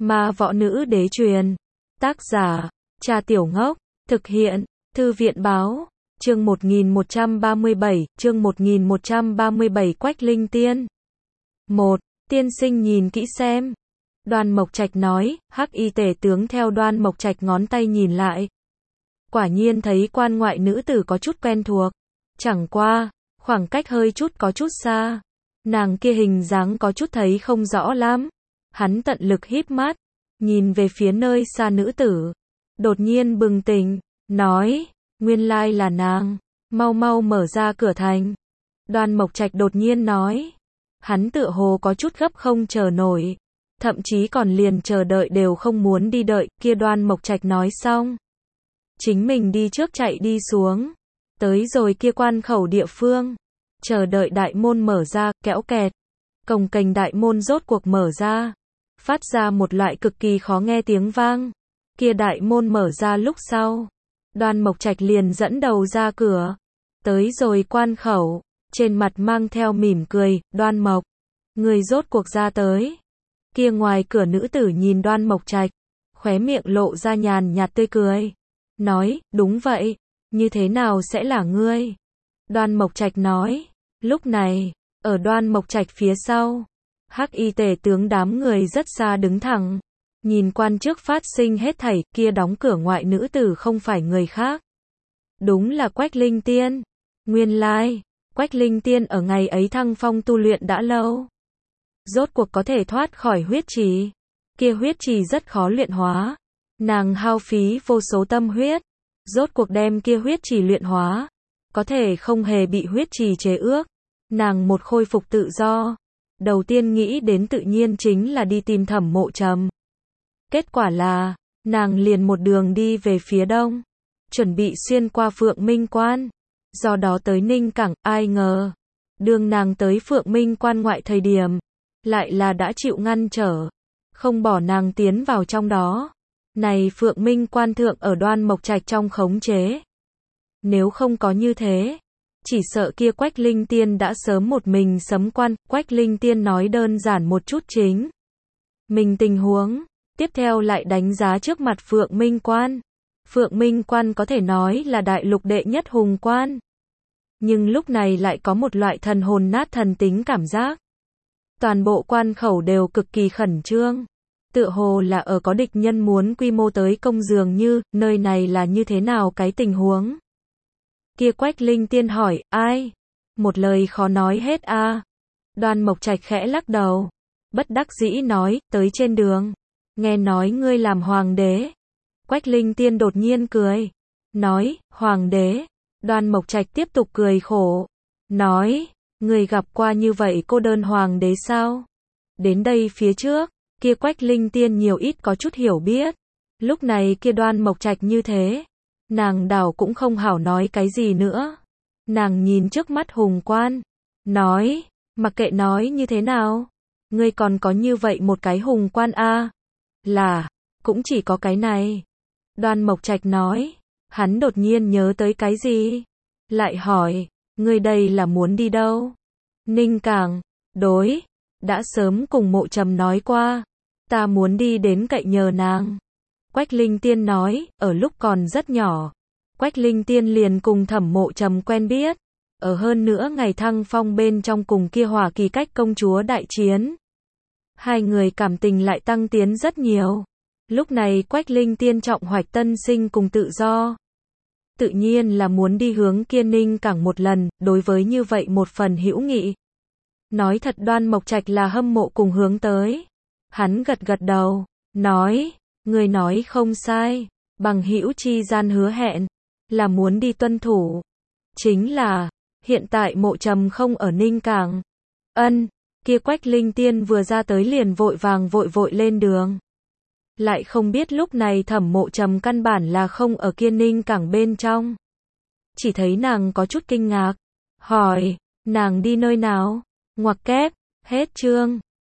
Ma võ nữ đế truyền. Tác giả, Trà Tiểu Ngốc. Thực hiện, Thư viện báo. Chương 1137, chương 1137 Quách Linh Tiên. 1. Tiên sinh nhìn kỹ xem. Đoan Mộc Trạch nói, Hắc Y tể tướng theo Đoan Mộc Trạch ngón tay nhìn lại. Quả nhiên thấy quan ngoại nữ tử có chút quen thuộc. Chẳng qua, khoảng cách hơi chút có chút xa. Nàng kia hình dáng có chút thấy không rõ lắm. Hắn tận lực híp mắt, nhìn về phía nơi xa nữ tử. Đột nhiên bừng tỉnh, nói, nguyên lai là nàng, mau mau mở ra cửa thành. Đoan Mộc Trạch đột nhiên nói. Hắn tựa hồ có chút gấp không chờ nổi. Thậm chí còn liền chờ đợi đều không muốn đi đợi, kia Đoan Mộc Trạch nói xong. Chính mình đi trước chạy đi xuống. Tới rồi kia quan khẩu địa phương. Chờ đợi đại môn mở ra, kéo kẹt. Cồng kềnh đại môn rốt cuộc mở ra. Phát ra một loại cực kỳ khó nghe tiếng vang. Kia đại môn mở ra lúc sau. Đoan Mộc Trạch liền dẫn đầu ra cửa. Tới rồi quan khẩu. Trên mặt mang theo mỉm cười, Đoan Mộc. Người rốt cuộc ra tới. Kia ngoài cửa nữ tử nhìn Đoan Mộc Trạch. Khóe miệng lộ ra nhàn nhạt tươi cười. Nói, đúng vậy. Như thế nào sẽ là ngươi? Đoan Mộc Trạch nói. Lúc này, ở Đoan Mộc Trạch phía sau. Hắc Y tể tướng đám người rất xa đứng thẳng. Nhìn quan trước phát sinh hết thảy, kia đóng cửa ngoại nữ tử không phải người khác. Đúng là Quách Linh Tiên. Nguyên lai, Quách Linh Tiên ở ngày ấy thăng phong tu luyện đã lâu. Rốt cuộc có thể thoát khỏi huyết trì. Kia huyết trì rất khó luyện hóa. Nàng hao phí vô số tâm huyết. Rốt cuộc đem kia huyết trì luyện hóa. Có thể không hề bị huyết trì chế ước. Nàng một khôi phục tự do. Đầu tiên nghĩ đến tự nhiên chính là đi tìm Thẩm Mộ Trầm. Kết quả là, nàng liền một đường đi về phía đông. Chuẩn bị xuyên qua Phượng Minh Quan. Do đó tới Ninh Cảng, ai ngờ. Đường nàng tới Phượng Minh Quan ngoại thời điểm. Lại là đã chịu ngăn trở. Không bỏ nàng tiến vào trong đó. Này Phượng Minh Quan thượng ở Đoan Mộc Trạch trong khống chế. Nếu không có như thế. Chỉ sợ kia Quách Linh Tiên đã sớm một mình sấm quan. Quách Linh Tiên nói đơn giản một chút chính. Mình tình huống. Tiếp theo lại đánh giá trước mặt Phượng Minh Quan. Phượng Minh Quan có thể nói là đại lục đệ nhất hùng quan. Nhưng lúc này lại có một loại thần hồn nát thần tính cảm giác. Toàn bộ quan khẩu đều cực kỳ khẩn trương. Tựa hồ là ở có địch nhân muốn quy mô tới công dường như, nơi này là như thế nào cái tình huống. Kia Quách Linh Tiên hỏi, ai? Một lời khó nói hết a. Đoan Mộc Trạch khẽ lắc đầu. Bất đắc dĩ nói, tới trên đường. Nghe nói ngươi làm hoàng đế. Quách Linh Tiên đột nhiên cười. Nói, hoàng đế. Đoan Mộc Trạch tiếp tục cười khổ. Nói, ngươi gặp qua như vậy cô đơn hoàng đế sao? Đến đây phía trước, kia Quách Linh Tiên nhiều ít có chút hiểu biết. Lúc này kia Đoan Mộc Trạch như thế. Nàng đảo cũng không hảo nói cái gì nữa. Nàng nhìn trước mắt hùng quan. Nói, mặc kệ nói như thế nào. Ngươi còn có như vậy một cái hùng quan a. Là, cũng chỉ có cái này. Đoan Mộc Trạch nói. Hắn đột nhiên nhớ tới cái gì? Lại hỏi, ngươi đây là muốn đi đâu? Ninh Cảng, đối. Đã sớm cùng Mộ Trầm nói qua. Ta muốn đi đến cậy nhờ nàng. Quách Linh Tiên nói, ở lúc còn rất nhỏ. Quách Linh Tiên liền cùng Thẩm Mộ Trầm quen biết. Ở hơn nữa ngày thăng phong bên trong cùng kia Hỏa Kỳ Cách công chúa đại chiến. Hai người cảm tình lại tăng tiến rất nhiều. Lúc này Quách Linh Tiên trọng hoạch tân sinh cùng tự do. Tự nhiên là muốn đi hướng kia Ninh Cảng một lần, đối với như vậy một phần hữu nghị. Nói thật Đoan Mộc Trạch là hâm mộ cùng hướng tới. Hắn gật gật đầu, nói, người nói không sai, bằng hữu chi gian hứa hẹn, là muốn đi tuân thủ. Chính là, hiện tại Mộ Trầm không ở Ninh Cảng. Ân, kia Quách Linh Tiên vừa ra tới liền vội vàng vội lên đường. Lại không biết lúc này Thẩm Mộ Trầm căn bản là không ở kia Ninh Cảng bên trong. Chỉ thấy nàng có chút kinh ngạc. Hỏi, nàng đi nơi nào? Ngoặc kép, hết chương.